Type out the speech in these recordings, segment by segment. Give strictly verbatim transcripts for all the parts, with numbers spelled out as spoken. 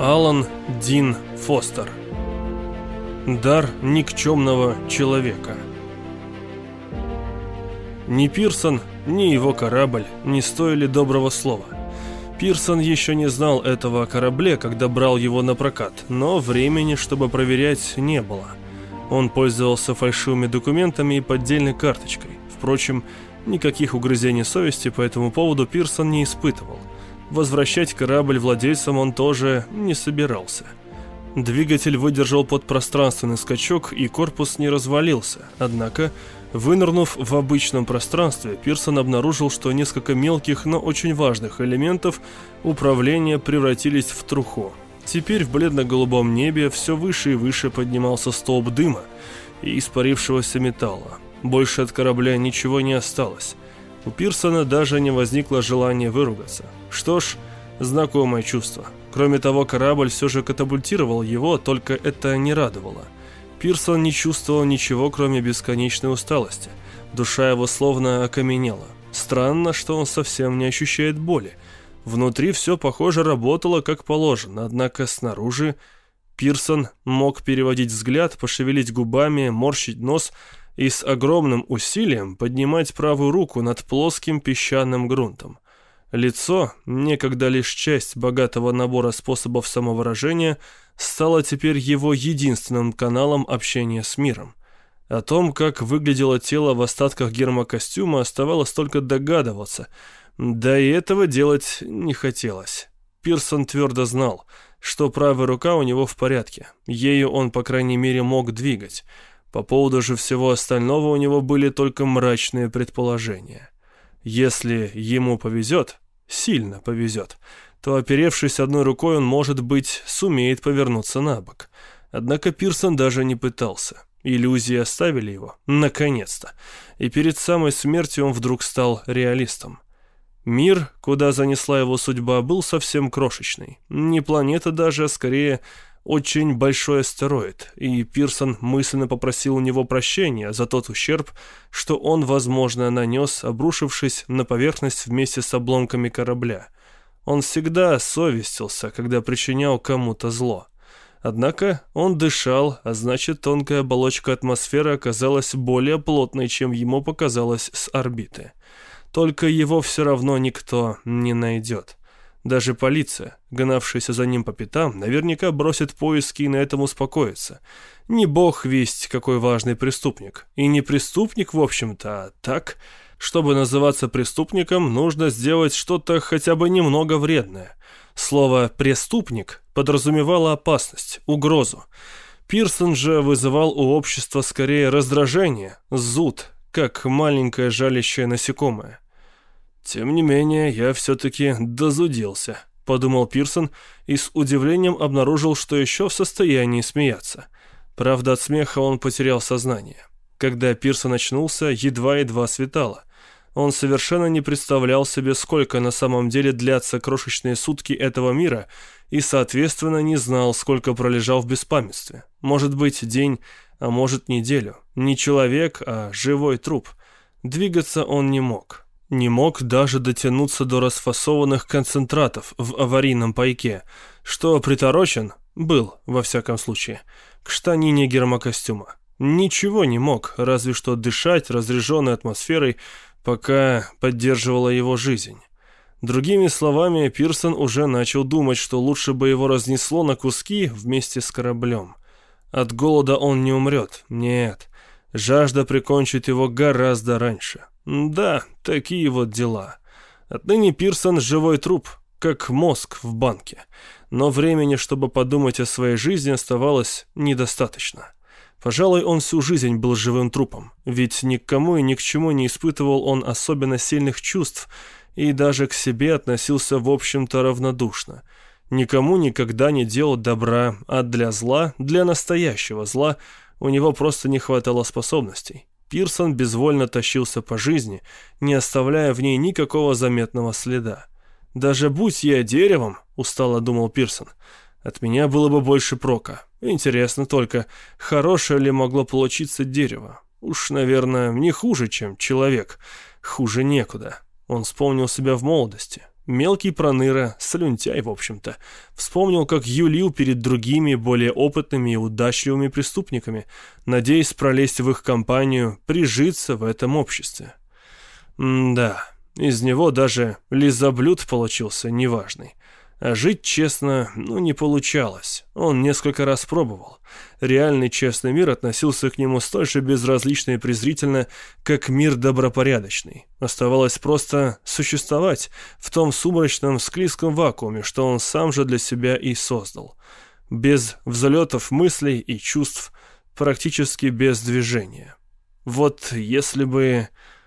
Алан Дин Фостер. Дар никчемного человека. Ни Пирсон, ни его корабль не стоили доброго слова. Пирсон еще не знал этого о корабле, когда брал его на прокат, но времени, чтобы проверять, не было. Он пользовался фальшивыми документами и поддельной карточкой. Впрочем, никаких угрызений совести по этому поводу Пирсон не испытывал. Возвращать корабль владельцам он тоже не собирался. Двигатель выдержал подпространственный скачок, и корпус не развалился. Однако, вынырнув в обычном пространстве, Пирсон обнаружил, что несколько мелких, но очень важных элементов управления превратились в труху. Теперь в бледно-голубом небе все выше и выше поднимался столб дыма и испарившегося металла. Больше от корабля ничего не осталось. У Пирсона даже не возникло желания выругаться. Что ж, знакомое чувство. Кроме того, корабль все же катапультировал его, только это не радовало. Пирсон не чувствовал ничего, кроме бесконечной усталости. Душа его словно окаменела. Странно, что он совсем не ощущает боли. Внутри все, похоже, работало как положено, однако снаружи Пирсон мог переводить взгляд, пошевелить губами, морщить нос и с огромным усилием поднимать правую руку над плоским песчаным грунтом. Лицо, некогда лишь часть богатого набора способов самовыражения, стало теперь его единственным каналом общения с миром. О том, как выглядело тело в остатках гермокостюма, оставалось только догадываться, да и этого делать не хотелось. Пирсон твердо знал, что правая рука у него в порядке, ею он, по крайней мере, мог двигать. По поводу же всего остального у него были только мрачные предположения. Если ему повезет, сильно повезет, то, оперевшись одной рукой, он, может быть, сумеет повернуться на бок. Однако Пирсон даже не пытался. Иллюзии оставили его, наконец-то. И перед самой смертью он вдруг стал реалистом. Мир, куда занесла его судьба, был совсем крошечный. Не планета даже, а скорее очень большой астероид, и Пирсон мысленно попросил у него прощения за тот ущерб, что он, возможно, нанес, обрушившись на поверхность вместе с обломками корабля. Он всегда совестился, когда причинял кому-то зло. Однако он дышал, а значит, тонкая оболочка атмосферы оказалась более плотной, чем ему показалось с орбиты. Только его все равно никто не найдет. Даже полиция, гнавшаяся за ним по пятам, наверняка бросит поиски и на этом успокоится. Не бог весть, какой важный преступник. И не преступник, в общем-то, а так, чтобы называться преступником, нужно сделать что-то хотя бы немного вредное. Слово «преступник» подразумевало опасность, угрозу. Пирсон же вызывал у общества скорее раздражение, зуд, как маленькое жалящее насекомое. «Тем не менее, я все-таки дозудился», — подумал Пирсон и с удивлением обнаружил, что еще в состоянии смеяться. Правда, от смеха он потерял сознание. Когда Пирсон очнулся, едва-едва светало. Он совершенно не представлял себе, сколько на самом деле длятся крошечные сутки этого мира, и, соответственно, не знал, сколько пролежал в беспамятстве. Может быть, день, а может, неделю. Не человек, а живой труп. Двигаться он не мог. Не мог даже дотянуться до расфасованных концентратов в аварийном пайке, что приторочен, был, во всяком случае, к штанине гермокостюма. Ничего не мог, разве что дышать разряженной атмосферой, пока поддерживала его жизнь. Другими словами, Пирсон уже начал думать, что лучше бы его разнесло на куски вместе с кораблем. От голода он не умрет, нет, жажда прикончит его гораздо раньше. Да, такие вот дела. Отныне Пирсон живой труп, как мозг в банке. Но времени, чтобы подумать о своей жизни, оставалось недостаточно. Пожалуй, он всю жизнь был живым трупом, ведь ни к кому и ни к чему не испытывал он особенно сильных чувств и даже к себе относился, в общем-то, равнодушно. Никому никогда не делал добра, а для зла, для настоящего зла, у него просто не хватало способностей. Пирсон безвольно тащился по жизни, не оставляя в ней никакого заметного следа. «Даже будь я деревом, — устало думал Пирсон, — от меня было бы больше прока. Интересно только, хорошее ли могло получиться дерево? Уж, наверное, не хуже, чем человек. Хуже некуда». Он вспомнил себя в молодости. Мелкий проныра, слюнтяй, в общем-то. Вспомнил, как юлил перед другими, более опытными и удачливыми преступниками, надеясь пролезть в их компанию, прижиться в этом обществе. М-да, из него даже лизоблюд получился неважный. А жить честно, ну, не получалось. Он несколько раз пробовал. Реальный честный мир относился к нему столь же безразлично и презрительно, как мир добропорядочный. Оставалось просто существовать в том сумрачном, склизком вакууме, что он сам же для себя и создал. Без взлетов мыслей и чувств, практически без движения. Вот если бы...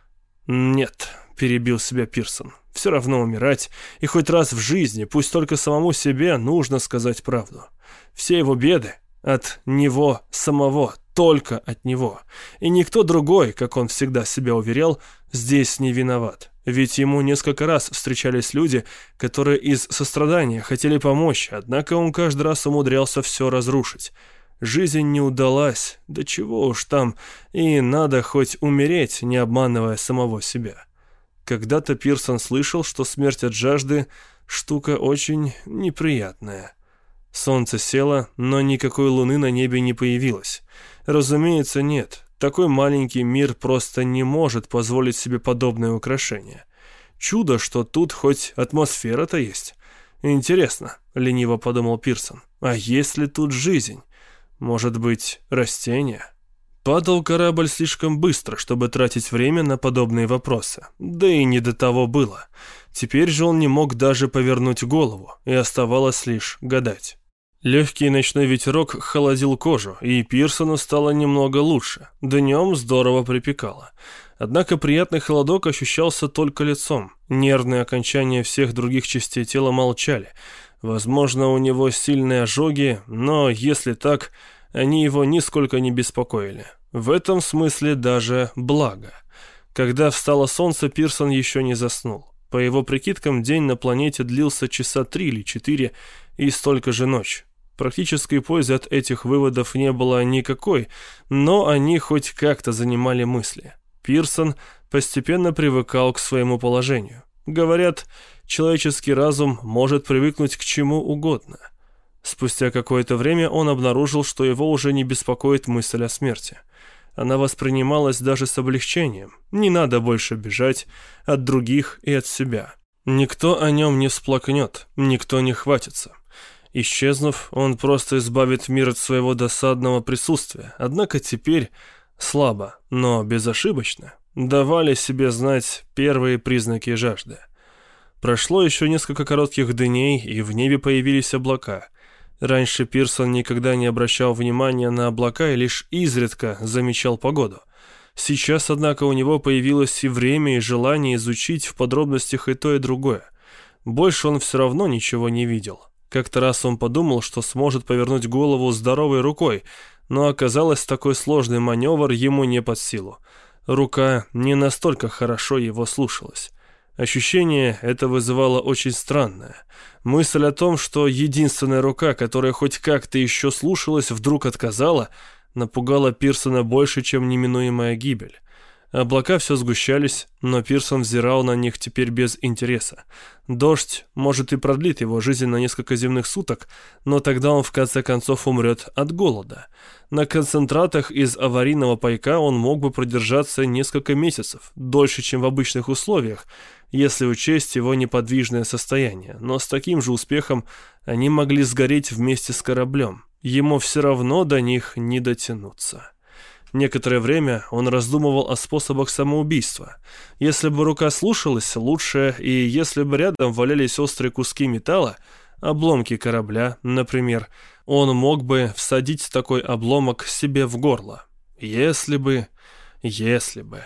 Нет, перебил себя Пирсон. Все равно умирать, и хоть раз в жизни, пусть только самому себе, нужно сказать правду. Все его беды от него самого, только от него. И никто другой, как он всегда себя уверял, здесь не виноват. Ведь ему несколько раз встречались люди, которые из сострадания хотели помочь, однако он каждый раз умудрялся все разрушить. Жизнь не удалась, да чего уж там, и надо хоть умереть, не обманывая самого себя. Когда-то Пирсон слышал, что смерть от жажды – штука очень неприятная. Солнце село, но никакой луны на небе не появилось. Разумеется, нет. Такой маленький мир просто не может позволить себе подобное украшение. Чудо, что тут хоть атмосфера-то есть. Интересно, лениво подумал Пирсон, а есть ли тут жизнь? Может быть, растения? Падал корабль слишком быстро, чтобы тратить время на подобные вопросы. Да и не до того было. Теперь же он не мог даже повернуть голову, и оставалось лишь гадать. Легкий ночной ветерок холодил кожу, и Пирсону стало немного лучше. Днем здорово припекало. Однако приятный холодок ощущался только лицом. Нервные окончания всех других частей тела молчали. Возможно, у него сильные ожоги, но если так... Они его нисколько не беспокоили. В этом смысле даже благо. Когда встало солнце, Пирсон еще не заснул. По его прикидкам, день на планете длился часа три или четыре, и столько же ночь. Практической пользы от этих выводов не было никакой, но они хоть как-то занимали мысли. Пирсон постепенно привыкал к своему положению. Говорят, человеческий разум может привыкнуть к чему угодно. Спустя какое-то время он обнаружил, что его уже не беспокоит мысль о смерти. Она воспринималась даже с облегчением. Не надо больше бежать от других и от себя. Никто о нем не всплакнет, никто не хватится. Исчезнув, он просто избавит мир от своего досадного присутствия. Однако теперь слабо, но безошибочно давали себе знать первые признаки жажды. Прошло еще несколько коротких дней, и в небе появились облака. Раньше Пирсон никогда не обращал внимания на облака и лишь изредка замечал погоду. Сейчас, однако, у него появилось и время, и желание изучить в подробностях и то, и другое. Больше он все равно ничего не видел. Как-то раз он подумал, что сможет повернуть голову здоровой рукой, но оказалось, такой сложный маневр ему не под силу. Рука не настолько хорошо его слушалась. Ощущение это вызывало очень странное. Мысль о том, что единственная рука, которая хоть как-то еще слушалась, вдруг отказала, напугала Пирсона больше, чем неминуемая гибель. Облака все сгущались, но Пирсон взирал на них теперь без интереса. Дождь, может, и продлит его жизнь на несколько земных суток, но тогда он в конце концов умрет от голода. На концентратах из аварийного пайка он мог бы продержаться несколько месяцев, дольше, чем в обычных условиях, если учесть его неподвижное состояние, но с таким же успехом они могли сгореть вместе с кораблем. Ему все равно до них не дотянуться. Некоторое время он раздумывал о способах самоубийства. Если бы рука слушалась лучше, и если бы рядом валялись острые куски металла, обломки корабля, например, он мог бы всадить такой обломок себе в горло. Если бы... если бы...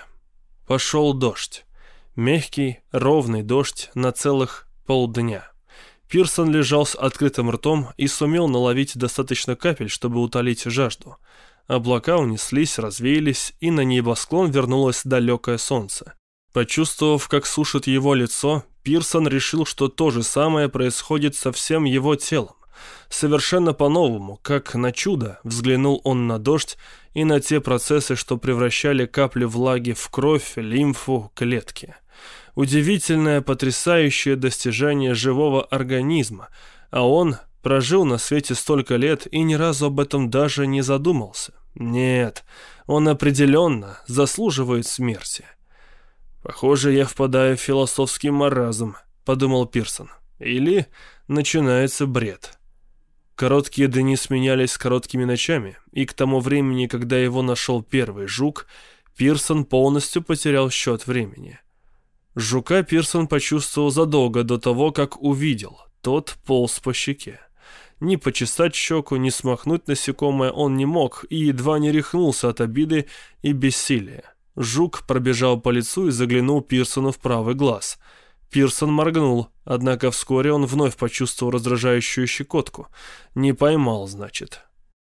Пошел дождь. Мягкий, ровный дождь на целых полдня. Пирсон лежал с открытым ртом и сумел наловить достаточно капель, чтобы утолить жажду. Облака унеслись, развеялись, и на небосклон вернулось далекое солнце. Почувствовав, как сушит его лицо, Пирсон решил, что то же самое происходит со всем его телом. Совершенно по-новому, как на чудо, взглянул он на дождь и на те процессы, что превращали капли влаги в кровь, лимфу, клетки. Удивительное, потрясающее достижение живого организма, а он прожил на свете столько лет и ни разу об этом даже не задумался. Нет, он определенно заслуживает смерти. «Похоже, я впадаю в философский маразм», — подумал Пирсон. «Или начинается бред». Короткие дни сменялись с короткими ночами, и к тому времени, когда его нашел первый жук, Пирсон полностью потерял счет времени. Жука Пирсон почувствовал задолго до того, как увидел. Тот полз по щеке. Ни почесать щеку, ни смахнуть насекомое он не мог и едва не рехнулся от обиды и бессилия. Жук пробежал по лицу и заглянул Пирсону в правый глаз. Пирсон моргнул, однако вскоре он вновь почувствовал раздражающую щекотку. Не поймал, значит.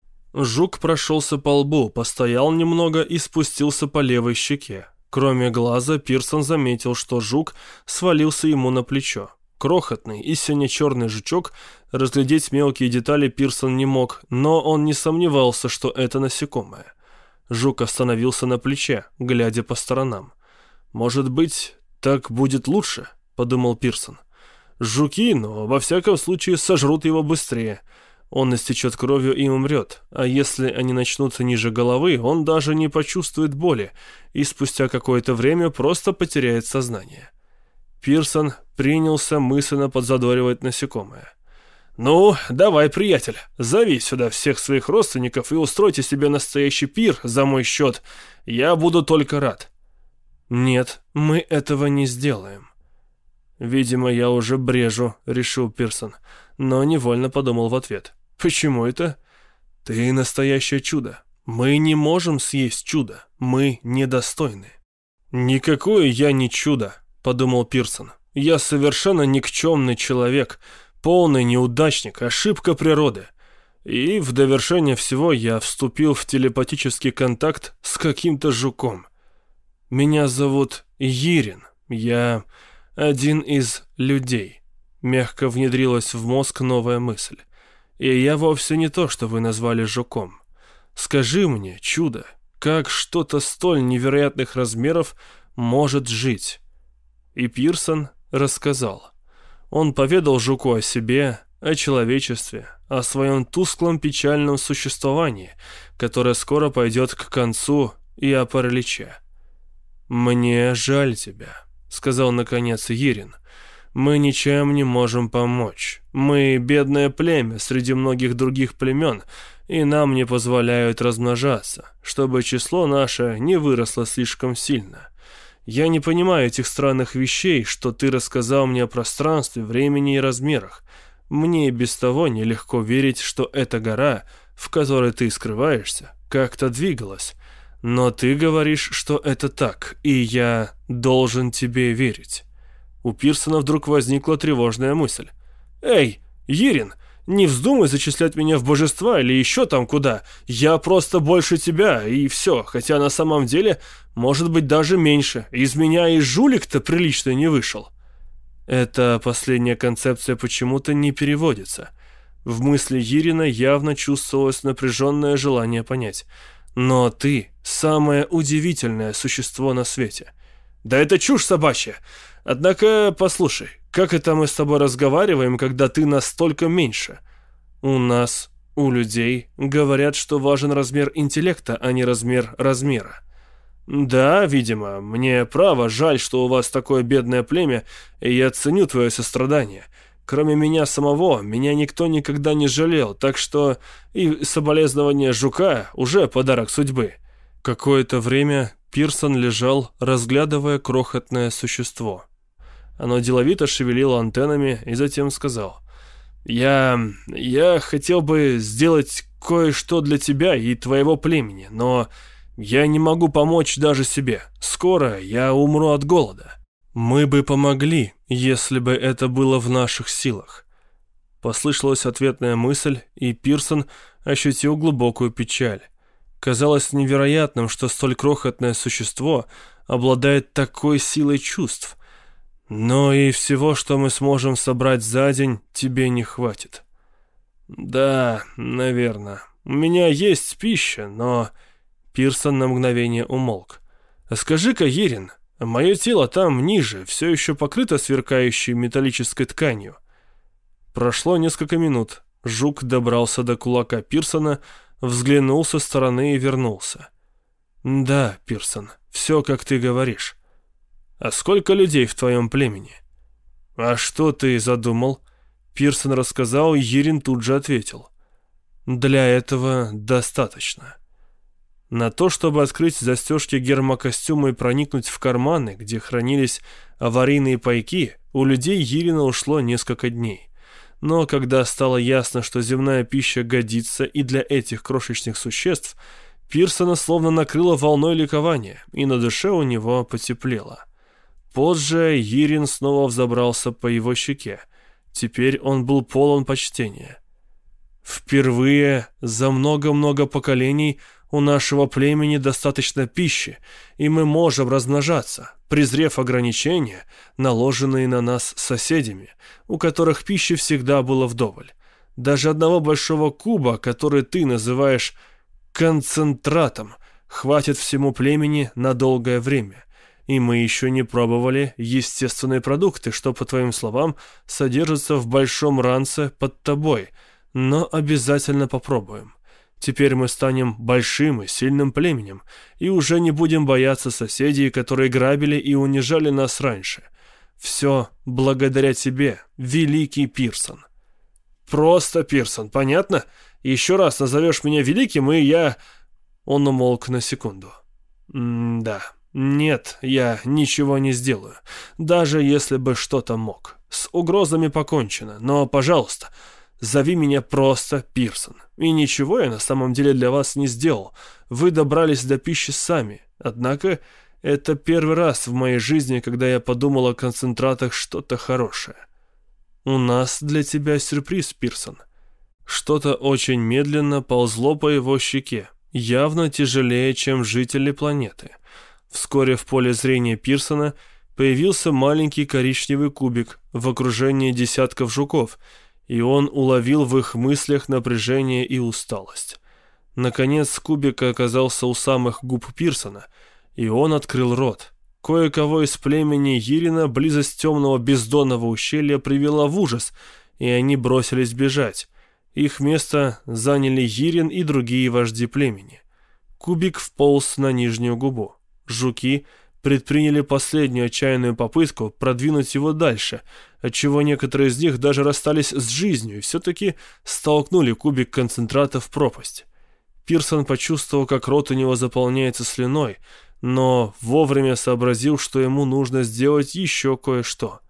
Жук прошелся по лбу, постоял немного и спустился по левой щеке. Кроме глаза, Пирсон заметил, что жук свалился ему на плечо. Крохотный и сине-черный жучок, разглядеть мелкие детали Пирсон не мог, но он не сомневался, что это насекомое. Жук остановился на плече, глядя по сторонам. «Может быть, так будет лучше?» — подумал Пирсон. «Жуки, но во всяком случае сожрут его быстрее. Он истечет кровью и умрет, а если они начнутся ниже головы, он даже не почувствует боли и спустя какое-то время просто потеряет сознание». Пирсон принялся мысленно подзадоривать насекомое. «Ну, давай, приятель, зови сюда всех своих родственников и устройте себе настоящий пир за мой счет. Я буду только рад». «Нет, мы этого не сделаем». «Видимо, я уже брежу», — решил Пирсон, но невольно подумал в ответ. «Почему это?» «Ты настоящее чудо. Мы не можем съесть чудо. Мы недостойны». «Никакое я не чудо», — подумал Пирсон. «Я совершенно никчемный человек, полный неудачник, ошибка природы. И в довершение всего я вступил в телепатический контакт с каким-то жуком. Меня зовут Йирин. Я один из людей». Мягко внедрилась в мозг новая мысль. «И я вовсе не то, что вы назвали жуком. Скажи мне, чудо, как что-то столь невероятных размеров может жить?» И Пирсон рассказал. Он поведал жуку о себе, о человечестве, о своем тусклом печальном существовании, которое скоро пойдет к концу, и о параличе. «Мне жаль тебя», — сказал наконец Йирин. «Мы ничем не можем помочь. Мы бедное племя среди многих других племен, и нам не позволяют размножаться, чтобы число наше не выросло слишком сильно. Я не понимаю этих странных вещей, что ты рассказал мне о пространстве, времени и размерах. Мне и без того нелегко верить, что эта гора, в которой ты скрываешься, как-то двигалась. Но ты говоришь, что это так, и я должен тебе верить». У Пирсона вдруг возникла тревожная мысль. «Эй, Йирин, не вздумай зачислять меня в божества или еще там куда. Я просто больше тебя, и все, хотя на самом деле, может быть, даже меньше. Из меня и жулик-то прилично не вышел». Эта последняя концепция почему-то не переводится. В мысли Йирина явно чувствовалось напряженное желание понять. «Но ты — самое удивительное существо на свете». «Да это чушь собачья! Однако, послушай, как это мы с тобой разговариваем, когда ты настолько меньше?» «У нас, у людей, говорят, что важен размер интеллекта, а не размер размера». «Да, видимо, мне право, жаль, что у вас такое бедное племя, и я ценю твое сострадание. Кроме меня самого, меня никто никогда не жалел, так что и соболезнование жука уже подарок судьбы». Какое-то время Пирсон лежал, разглядывая крохотное существо. Оно деловито шевелило антеннами и затем сказал: «Я... я хотел бы сделать кое-что для тебя и твоего племени, но я не могу помочь даже себе. Скоро я умру от голода». «Мы бы помогли, если бы это было в наших силах». Послышалась ответная мысль, и Пирсон ощутил глубокую печаль. Казалось невероятным, что столь крохотное существо обладает такой силой чувств. «Но и всего, что мы сможем собрать за день, тебе не хватит». «Да, наверное. У меня есть пища, но...» Пирсон на мгновение умолк. «Скажи-ка, Йирин, Мое тело там, ниже, все еще покрыто сверкающей металлической тканью. Прошло несколько минут. Жук добрался до кулака Пирсона, взглянул со стороны и вернулся. «Да, Пирсон, все, как ты говоришь. А сколько людей в твоем племени?» «А что ты задумал?» Пирсон рассказал, и Йирин тут же ответил. «Для этого достаточно». На то, чтобы открыть застежки гермокостюма и проникнуть в карманы, где хранились аварийные пайки, у людей Йирина ушло несколько дней. Но когда стало ясно, что земная пища годится и для этих крошечных существ, Пирсона словно накрыло волной ликования, и на душе у него потеплело. Позже Йирин снова взобрался по его щеке. Теперь он был полон почтения. «Впервые за много-много поколений у нашего племени достаточно пищи, и мы можем размножаться, презрев ограничения, наложенные на нас соседями, у которых пищи всегда было вдоволь. Даже одного большого куба, который ты называешь концентратом, хватит всему племени на долгое время. И мы еще не пробовали естественные продукты, что, по твоим словам, содержатся в большом ранце под тобой, но обязательно попробуем. Теперь мы станем большим и сильным племенем, и уже не будем бояться соседей, которые грабили и унижали нас раньше. Все благодаря тебе, великий Пирсон». «Просто Пирсон, понятно? Еще раз назовешь меня великим, и я...» Он умолк на секунду. «М-да, нет, я ничего не сделаю, даже если бы что-то мог. С угрозами покончено, но, пожалуйста, зови меня просто Пирсон. И ничего я на самом деле для вас не сделал. Вы добрались до пищи сами. Однако это первый раз в моей жизни, когда я подумал о концентратах что-то хорошее. У нас для тебя сюрприз, Пирсон». Что-то очень медленно ползло по его щеке, явно тяжелее, чем жители планеты. Вскоре в поле зрения Пирсона появился маленький коричневый кубик в окружении десятков жуков, и он уловил в их мыслях напряжение и усталость. Наконец кубик оказался у самых губ Пирсона, и он открыл рот. Кое-кого из племени Йирина близость темного бездонного ущелья привела в ужас, и они бросились бежать. Их место заняли Йирин и другие вожди племени. Кубик вполз на нижнюю губу. Жуки предприняли последнюю отчаянную попытку продвинуть его дальше, отчего некоторые из них даже расстались с жизнью и все-таки столкнули кубик концентрата в пропасть. Пирсон почувствовал, как рот у него заполняется слюной, но вовремя сообразил, что ему нужно сделать еще кое-что.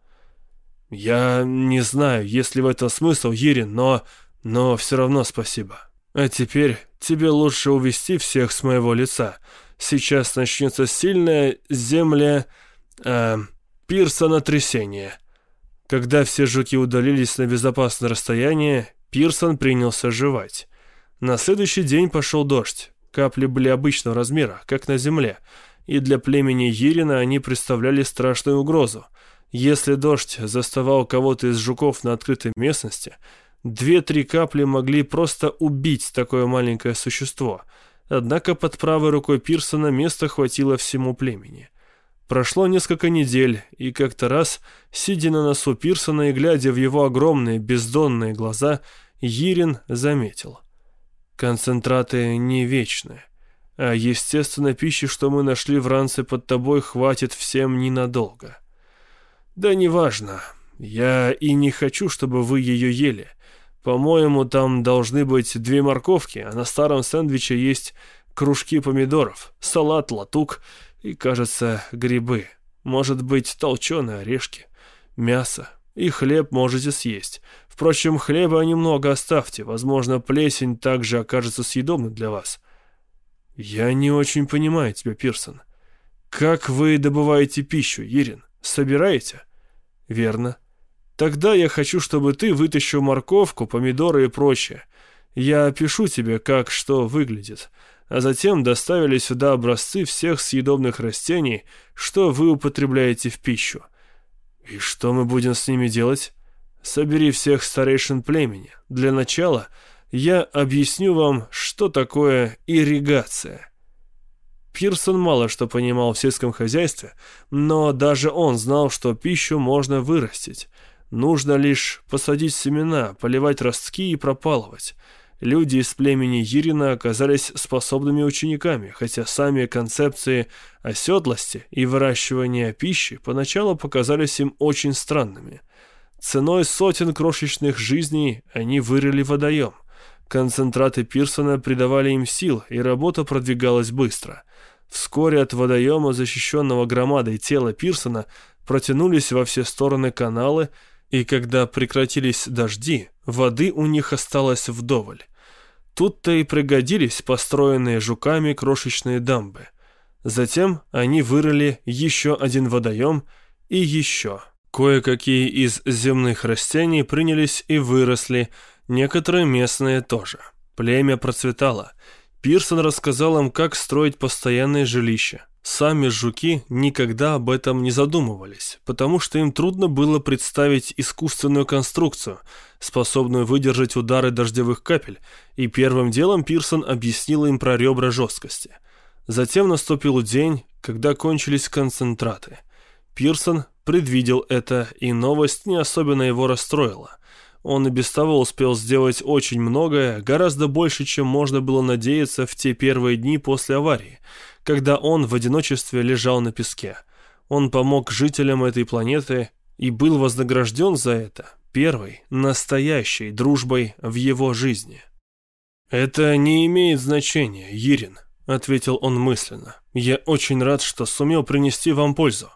«Я не знаю, есть ли в этом смысл, Йирин, но... но все равно спасибо. А теперь тебе лучше увести всех с моего лица. Сейчас начнется сильное земля... Э, пирсонотрясение». Когда все жуки удалились на безопасное расстояние, Пирсон принялся жевать. На следующий день пошел дождь. Капли были обычного размера, как на земле, и для племени Йирина они представляли страшную угрозу. Если дождь заставал кого-то из жуков на открытой местности, две-три капли могли просто убить такое маленькое существо. Однако под правой рукой Пирсона места хватило всему племени. Прошло несколько недель, и как-то раз, сидя на носу Пирсона и глядя в его огромные бездонные глаза, Йирин заметил: «Концентраты не вечны, а естественной пищи, что мы нашли в ранце под тобой, хватит всем ненадолго». «Да неважно, я и не хочу, чтобы вы ее ели. По-моему, там должны быть две морковки, а на старом сэндвиче есть кружки помидоров, салат, латук и, кажется, грибы. Может быть, толченые орешки, мясо и хлеб можете съесть. Впрочем, хлеба немного оставьте, возможно, плесень также окажется съедобной для вас». «Я не очень понимаю тебя, Пирсон. Как вы добываете пищу, Йирин? Собираете?» «Верно. Тогда я хочу, чтобы ты вытащил морковку, помидоры и прочее. Я опишу тебе, как что выглядит, а затем доставили сюда образцы всех съедобных растений, что вы употребляете в пищу. И что мы будем с ними делать? Собери всех старейшин племени. Для начала я объясню вам, что такое ирригация». Пирсон мало что понимал в сельском хозяйстве, но даже он знал, что пищу можно вырастить. Нужно лишь посадить семена, поливать ростки и пропалывать. Люди из племени Йирина оказались способными учениками, хотя сами концепции оседлости и выращивания пищи поначалу показались им очень странными. Ценой сотен крошечных жизней они вырыли водоем. Концентраты Пирсона придавали им сил, и работа продвигалась быстро. Вскоре от водоема, защищенного громадой тела Пирсона, протянулись во все стороны каналы, и когда прекратились дожди, воды у них осталось вдоволь. Тут-то и пригодились построенные жуками крошечные дамбы. Затем они вырыли еще один водоем и еще. Кое-какие из земных растений принялись и выросли, некоторые местные тоже. Племя процветало. Пирсон рассказал им, как строить постоянные жилища. Сами жуки никогда об этом не задумывались, потому что им трудно было представить искусственную конструкцию, способную выдержать удары дождевых капель, и первым делом Пирсон объяснил им про ребра жесткости. Затем наступил день, когда кончились концентраты. Пирсон предвидел это, и новость не особенно его расстроила. Он и без того успел сделать очень многое, гораздо больше, чем можно было надеяться в те первые дни после аварии, когда он в одиночестве лежал на песке. Он помог жителям этой планеты и был вознагражден за это первой, настоящей дружбой в его жизни. «Это не имеет значения, Йирин», — ответил он мысленно. «Я очень рад, что сумел принести вам пользу».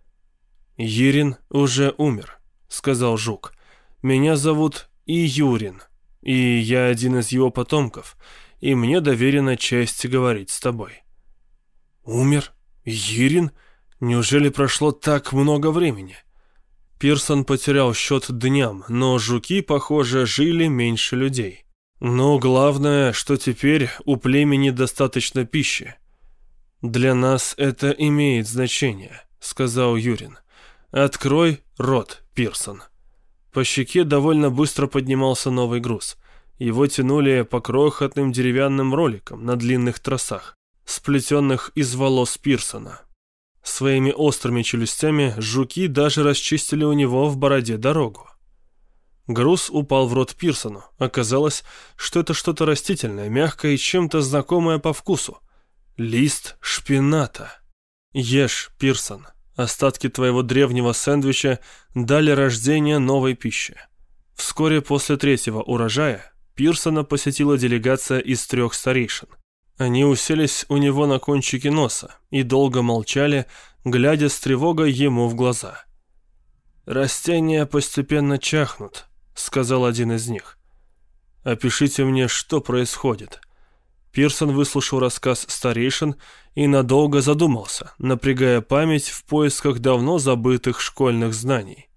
«Йирин уже умер», — сказал жук. «Меня зовут Июрин, и я один из его потомков, и мне доверена честь говорить с тобой». «Умер? Йирин? Неужели прошло так много времени?» Пирсон потерял счет дням, но жуки, похоже, жили меньше людей. «Но главное, что теперь у племени достаточно пищи». «Для нас это имеет значение», — сказал Юрин. «Открой рот, Пирсон». По щеке довольно быстро поднимался новый груз. Его тянули по крохотным деревянным роликам на длинных тросах, сплетенных из волос Пирсона. Своими острыми челюстями жуки даже расчистили у него в бороде дорогу. Груз упал в рот Пирсону. Оказалось, что это что-то растительное, мягкое и чем-то знакомое по вкусу. Лист шпината. Ешь, Пирсон. Остатки твоего древнего сэндвича дали рождение новой пище. Вскоре после третьего урожая Пирсона посетила делегация из трех старейшин. Они уселись у него на кончике носа и долго молчали, глядя с тревогой ему в глаза. «Растения постепенно чахнут», — сказал один из них. «Опишите мне, что происходит». Пирсон выслушал рассказ старейшин и надолго задумался, напрягая память в поисках давно забытых школьных знаний.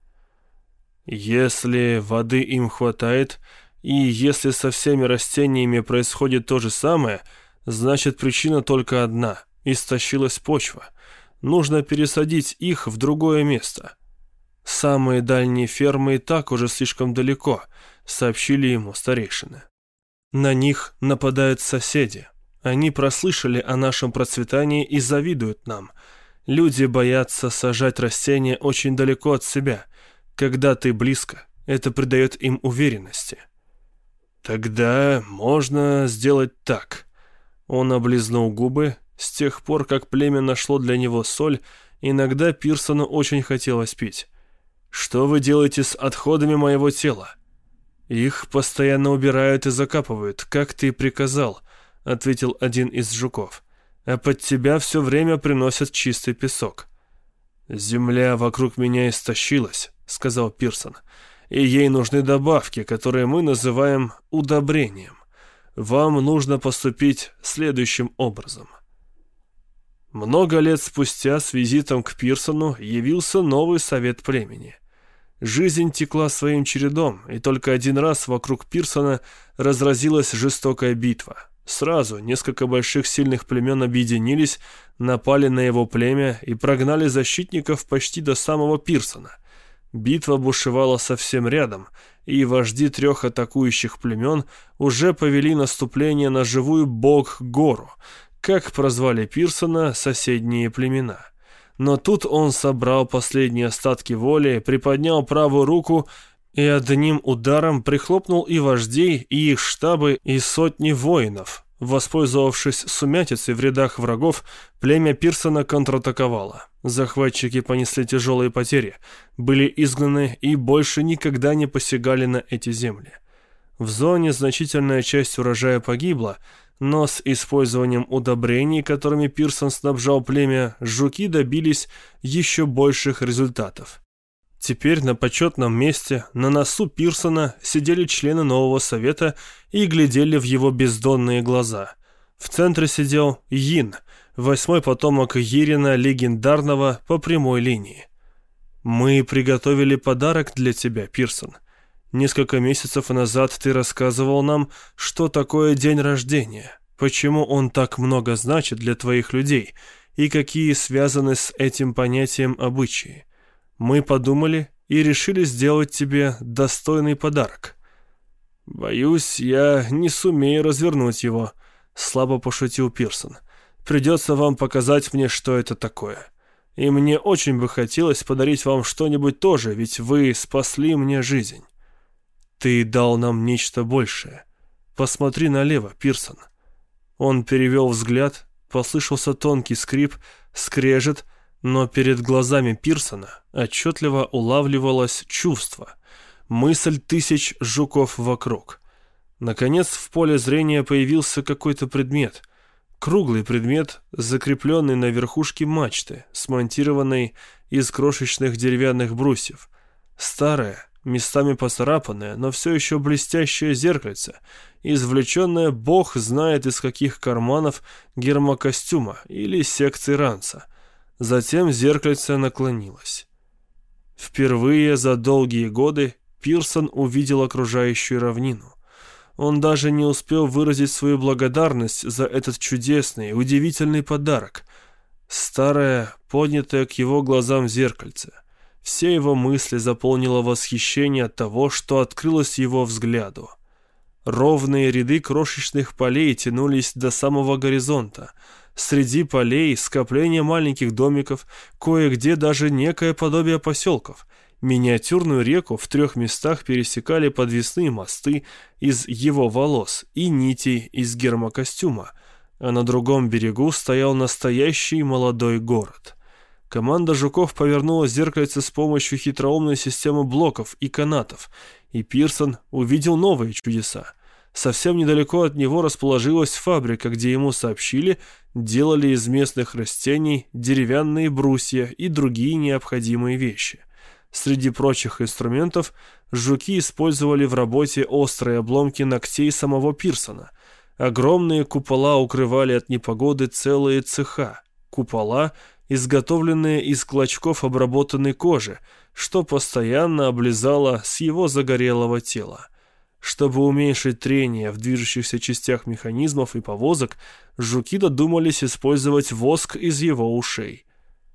Если воды им хватает, и если со всеми растениями происходит то же самое, значит причина только одна – истощилась почва. Нужно пересадить их в другое место. Самые дальние фермы и так уже слишком далеко, сообщили ему старейшины. На них нападают соседи. Они прослышали о нашем процветании и завидуют нам. Люди боятся сажать растения очень далеко от себя. Когда ты близко, это придает им уверенности. Тогда можно сделать так. Он облизнул губы. С тех пор, как племя нашло для него соль, иногда Пирсону очень хотелось пить. Что вы делаете с отходами моего тела? «Их постоянно убирают и закапывают, как ты и приказал», — ответил один из жуков. «А под тебя все время приносят чистый песок». «Земля вокруг меня истощилась», — сказал Пирсон, «и ей нужны добавки, которые мы называем удобрением. Вам нужно поступить следующим образом». Много лет спустя с визитом к Пирсону явился новый совет племени. Жизнь текла своим чередом, и только один раз вокруг Пирсона разразилась жестокая битва. Сразу несколько больших сильных племен объединились, напали на его племя и прогнали защитников почти до самого Пирсона. Битва бушевала совсем рядом, и вожди трех атакующих племен уже повели наступление на живую Бог-гору. как прозвали Пирсона соседние племена. Но тут он собрал последние остатки воли, приподнял правую руку и одним ударом прихлопнул и вождей, и их штабы, и сотни воинов. Воспользовавшись сумятицей в рядах врагов, племя Пирсона контратаковало. Захватчики понесли тяжелые потери, были изгнаны и больше никогда не посягали на эти земли. В зоне значительная часть урожая погибла, но с использованием удобрений, которыми Пирсон снабжал племя, жуки добились еще больших результатов. Теперь на почетном месте, на носу Пирсона, сидели члены нового совета и глядели в его бездонные глаза. В центре сидел Йин, восьмой потомок Йирина легендарного по прямой линии. «Мы приготовили подарок для тебя, Пирсон. Несколько месяцев назад ты рассказывал нам, что такое день рождения, почему он так много значит для твоих людей и какие связаны с этим понятием обычаи. Мы подумали и решили сделать тебе достойный подарок». «Боюсь, я не сумею развернуть его», — слабо пошутил Пирсон. «Придется вам показать мне, что это такое. И мне очень бы хотелось подарить вам что-нибудь тоже, ведь вы спасли мне жизнь». «Ты дал нам нечто большее. Посмотри налево, Пирсон». Он перевел взгляд, послышался тонкий скрип, скрежет, но перед глазами Пирсона отчетливо улавливалось чувство, мысль тысяч жуков вокруг. Наконец в поле зрения появился какой-то предмет. Круглый предмет, закрепленный на верхушке мачты, смонтированный из крошечных деревянных брусьев. Старое, местами поцарапанное, но все еще блестящее зеркальце, извлеченное бог знает из каких карманов гермокостюма или секции ранца. Затем зеркальце наклонилось. Впервые за долгие годы Пирсон увидел окружающую равнину. Он даже не успел выразить свою благодарность за этот чудесный, удивительный подарок. Старое, поднятое к его глазам зеркальце. Все его мысли заполнило восхищение от того, что открылось его взгляду. Ровные ряды крошечных полей тянулись до самого горизонта. Среди полей скопление маленьких домиков, кое-где даже некое подобие поселков. Миниатюрную реку в трех местах пересекали подвесные мосты из его волос и нитей из гермокостюма, а на другом берегу стоял настоящий молодой город. Команда жуков повернула зеркальце с помощью хитроумной системы блоков и канатов, и Пирсон увидел новые чудеса. Совсем недалеко от него расположилась фабрика, где ему сообщили, делали из местных растений деревянные брусья и другие необходимые вещи. Среди прочих инструментов жуки использовали в работе острые обломки ногтей самого Пирсона. Огромные купола укрывали от непогоды целые цеха. Купола, изготовленные из клочков обработанной кожи, что постоянно облизало с его загорелого тела. Чтобы уменьшить трение в движущихся частях механизмов и повозок, жуки додумались использовать воск из его ушей.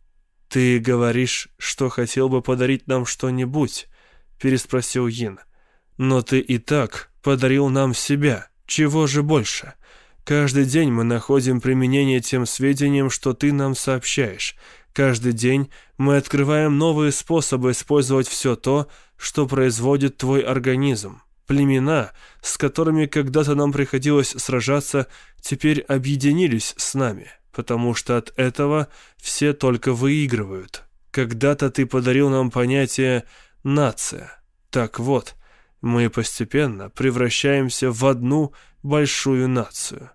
«Ты говоришь, что хотел бы подарить нам что-нибудь?» — переспросил Йин. «Но ты и так подарил нам себя. Чего же больше? Каждый день мы находим применение тем сведениям, что ты нам сообщаешь. Каждый день мы открываем новые способы использовать все то, что производит твой организм. Племена, с которыми когда-то нам приходилось сражаться, теперь объединились с нами, потому что от этого все только выигрывают. Когда-то ты подарил нам понятие «нация». Так вот, мы постепенно превращаемся в одну большую нацию.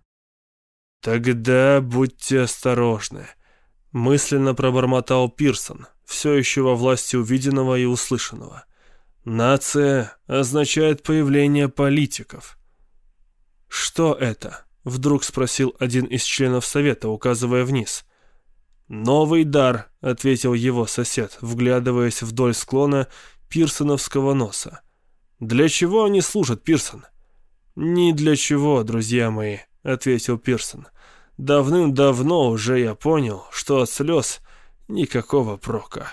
«Тогда будьте осторожны», — мысленно пробормотал Пирсон, все еще во власти увиденного и услышанного. «Нация означает появление политиков». «Что это?» — вдруг спросил один из членов совета, указывая вниз. «Новый дар», — ответил его сосед, вглядываясь вдоль склона пирсоновского носа. «Для чего они служат, Пирсон?» «Ни для чего, друзья мои», — ответил Пирсон. «Давным-давно уже я понял, что от слез никакого прока».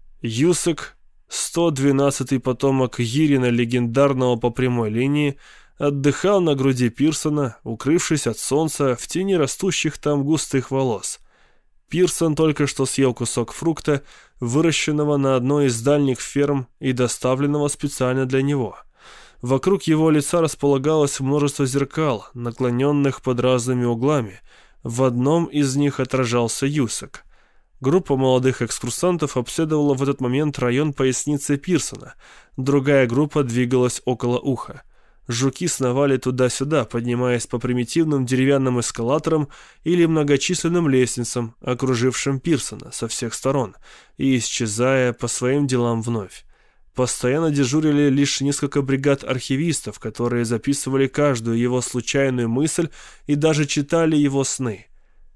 Юсек, сто двенадцатый потомок Йирина легендарного по прямой линии, отдыхал на груди Пирсона, укрывшись от солнца в тени растущих там густых волос. Пирсон только что съел кусок фрукта, выращенного на одной из дальних ферм и доставленного специально для него. Вокруг его лица располагалось множество зеркал, наклоненных под разными углами. В одном из них отражался Юсак. Группа молодых экскурсантов обследовала в этот момент район поясницы Пирсона. Другая группа двигалась около уха. Жуки сновали туда-сюда, поднимаясь по примитивным деревянным эскалаторам или многочисленным лестницам, окружившим Пирсона со всех сторон, и исчезая по своим делам вновь. Постоянно дежурили лишь несколько бригад архивистов, которые записывали каждую его случайную мысль и даже читали его сны.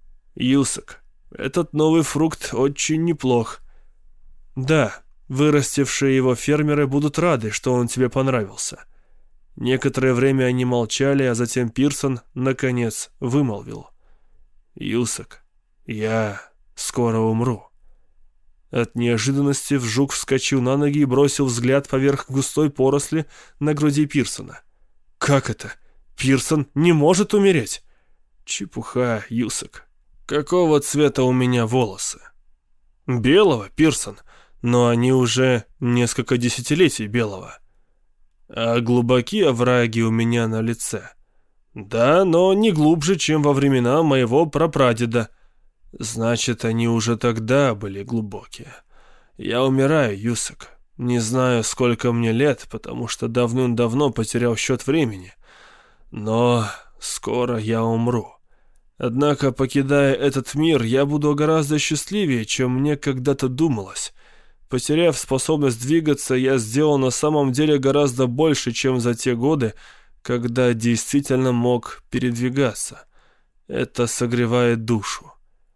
«Юсак, этот новый фрукт очень неплох». «Да, вырастившие его фермеры будут рады, что он тебе понравился». Некоторое время они молчали, а затем Пирсон, наконец, вымолвил: «Юсак, я скоро умру». От неожиданности Вжук вскочил на ноги и бросил взгляд поверх густой поросли на груди Пирсона. «Как это? Пирсон не может умереть?» «Чепуха, Юсак. Какого цвета у меня волосы?» «Белого, Пирсон, но они уже несколько десятилетий белого». «А глубокие овраги у меня на лице?» «Да, но не глубже, чем во времена моего прапрадеда». «Значит, они уже тогда были глубокие. Я умираю, Юсак. Не знаю, сколько мне лет, потому что давным-давно потерял счет времени. Но скоро я умру. Однако, покидая этот мир, я буду гораздо счастливее, чем мне когда-то думалось. Потеряв способность двигаться, я сделал на самом деле гораздо больше, чем за те годы, когда действительно мог передвигаться. Это согревает душу».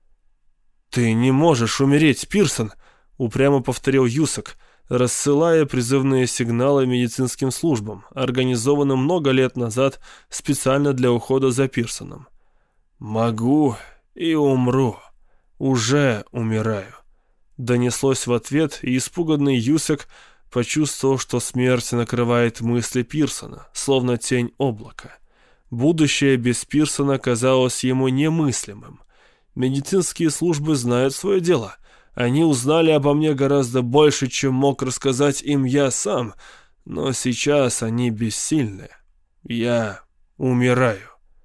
«Ты не можешь умереть, Пирсон!» — упрямо повторил Юсак, рассылая призывные сигналы медицинским службам, организованным много лет назад специально для ухода за Пирсоном. «Могу и умру. Уже умираю», — донеслось в ответ, и испуганный Юсак почувствовал, что смерть накрывает мысли Пирсона, словно тень облака. Будущее без Пирсона казалось ему немыслимым. Медицинские службы знают свое дело. Они узнали обо мне гораздо больше, чем мог рассказать им я сам, но сейчас они бессильны. Я умираю.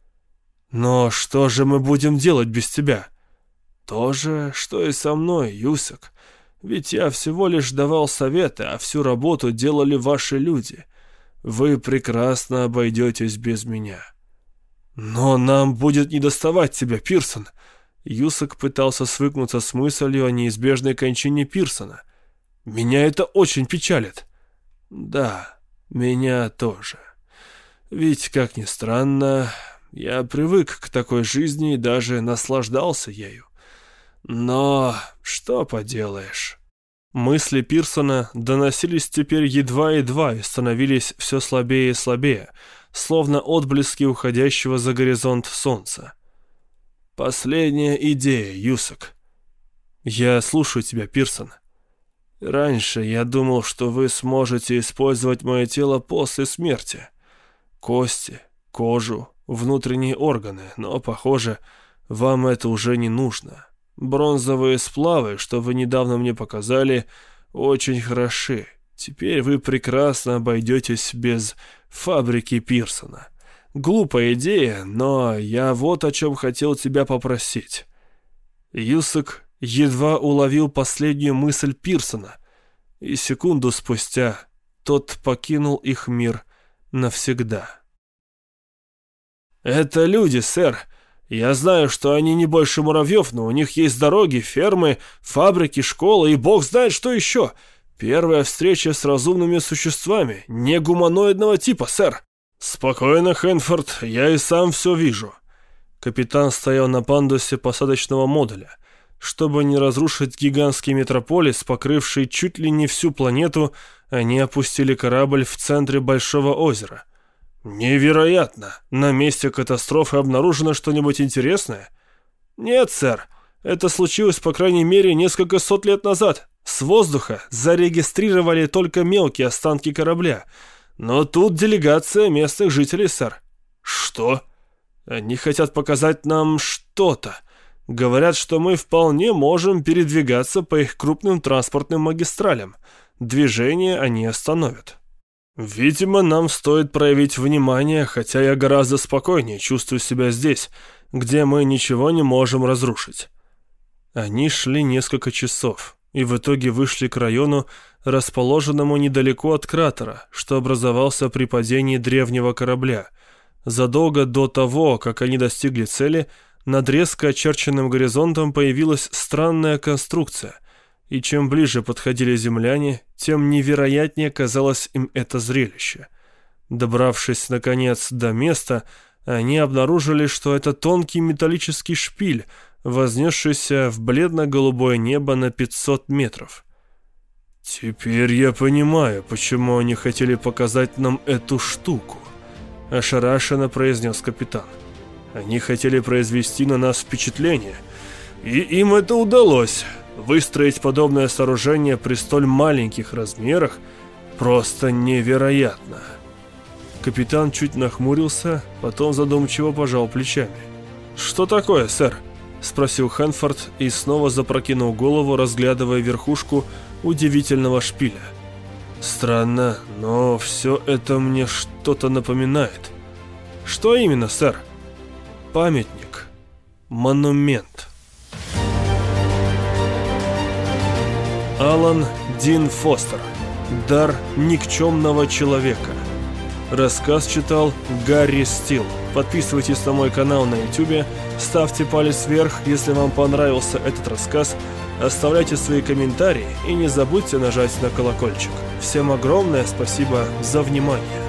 Но что же мы будем делать без тебя? То же, что и со мной, Юсак. Ведь я всего лишь давал советы, а всю работу делали ваши люди. Вы прекрасно обойдетесь без меня. Но нам будет недоставать тебя, Пирсон. Юсак пытался свыкнуться с мыслью о неизбежной кончине Пирсона. «Меня это очень печалит». «Да, меня тоже. Ведь, как ни странно, я привык к такой жизни и даже наслаждался ею. Но что поделаешь?» Мысли Пирсона доносились теперь едва-едва и становились все слабее и слабее, словно отблески уходящего за горизонт солнца. «Последняя идея, Юсак». «Я слушаю тебя, Пирсон». «Раньше я думал, что вы сможете использовать мое тело после смерти. Кости, кожу, внутренние органы, но, похоже, вам это уже не нужно. Бронзовые сплавы, что вы недавно мне показали, очень хороши. Теперь вы прекрасно обойдетесь без фабрики Пирсона. Глупая идея, но я вот о чем хотел тебя попросить». Юсак едва уловил последнюю мысль Пирсона, и секунду спустя тот покинул их мир навсегда. «Это люди, сэр. Я знаю, что они не больше муравьев, но у них есть дороги, фермы, фабрики, школы и бог знает что еще. Первая встреча с разумными существами, не гуманоидного типа, сэр». «Спокойно, Хэнфорд, я и сам все вижу». Капитан стоял на пандусе посадочного модуля. Чтобы не разрушить гигантский метрополис, покрывший чуть ли не всю планету, они опустили корабль в центре Большого озера. «Невероятно! На месте катастрофы обнаружено что-нибудь интересное?» «Нет, сэр. Это случилось, по крайней мере, несколько сот лет назад. С воздуха зарегистрировали только мелкие останки корабля. Но тут делегация местных жителей, сэр». «Что?» «Они хотят показать нам что-то. Говорят, что мы вполне можем передвигаться по их крупным транспортным магистралям. Движение они остановят». «Видимо, нам стоит проявить внимание, хотя я гораздо спокойнее чувствую себя здесь, где мы ничего не можем разрушить». Они шли несколько часов и в итоге вышли к району, расположенному недалеко от кратера, что образовался при падении древнего корабля. Задолго до того, как они достигли цели, над резко очерченным горизонтом появилась странная конструкция, и чем ближе подходили земляне, тем невероятнее казалось им это зрелище. Добравшись, наконец, до места, они обнаружили, что это тонкий металлический шпиль, вознесшийся в бледно-голубое небо на пятьсот метров. «Теперь я понимаю, почему они хотели показать нам эту штуку», — ошарашенно произнес капитан. «Они хотели произвести на нас впечатление, и им это удалось. Выстроить подобное сооружение при столь маленьких размерах просто невероятно». Капитан чуть нахмурился, потом задумчиво пожал плечами. «Что такое, сэр?» — спросил Хэнфорд и снова запрокинул голову, разглядывая верхушку удивительного шпиля. «Странно, но все это мне что-то напоминает». «Что именно, сэр?» «Памятник. Монумент». Алан Дин Фостер. «Дар никчемного человека». Рассказ читал Гарри Стил. Подписывайтесь на мой канал на ютубе, ставьте палец вверх, если вам понравился этот рассказ, оставляйте свои комментарии и не забудьте нажать на колокольчик. Всем огромное спасибо за внимание.